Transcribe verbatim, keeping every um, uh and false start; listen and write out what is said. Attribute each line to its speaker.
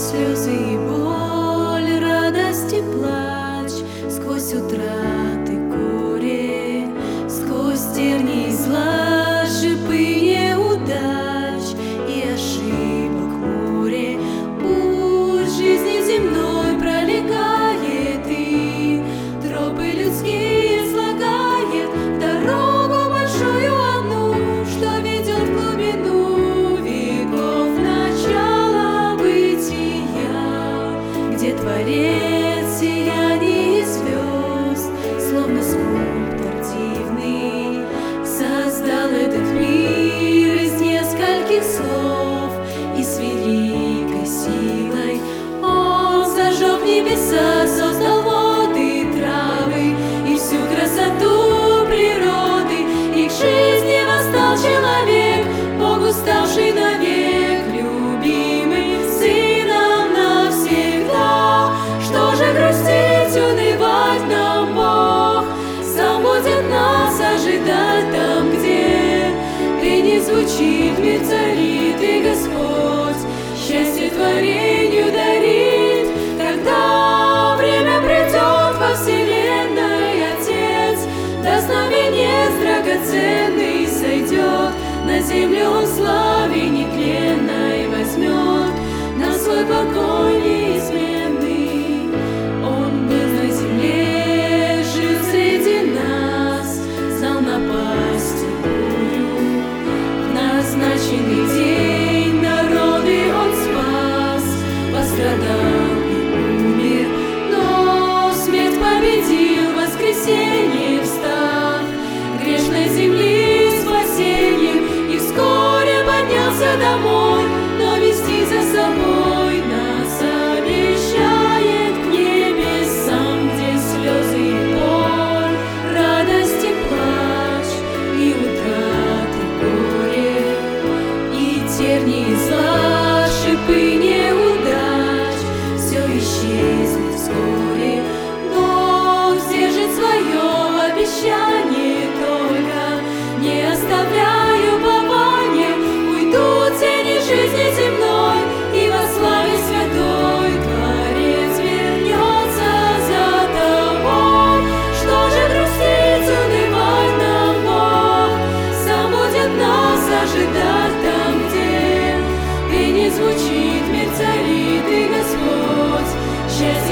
Speaker 1: слезы и боль, радость и плач, сквозь утраты горе, сквозь терни и зла, шипы неудач и ошибок море. Путь жизни земной пролегает и тропы людские слагает, дорогу большую одну, что ведет в глубину веков, начало бытия, где Творец сияние звезд, словно скульптор дивный, создал этот мир из нескольких слов, и с великой силой Он зажег небеса, создал воды, травы и всю красоту природы, и к жизни восстал человек, Богу ставший навек, любимый Сыном навсегда. Что же грустить, унывать нам Бог? Сам будет нас ожидать там, где пение звучит, мир царит, и Господь счастье творению дарит. Когда время придет во вселенной, Отец даст нам венец драгоценный, сойдет на землю Он славе нетленной, возьмет на свой покой неизменный. Он был на земле, жил среди нас, знал напасть и бурю, в назначенный день народы Он спас, пострадал и умер, но смерть победил, воскресенье встав, грешной земли спасением, и вскоре поднялся домой, но вести за собой нас обещает к небесам, где слезы и боль, радость и плач, и утраты горе, и терни и зла, шипы неудач, все исчезнет вскоре, но сдержит свое обещание, только не оставляю упования, уйдут тени жизни земной, и во славе святой Творец вернется за тобой. Что же грустить, унывать нам Бог? Сам будет нас ожидать там, где пение звучит, мир царит, и Господь счастье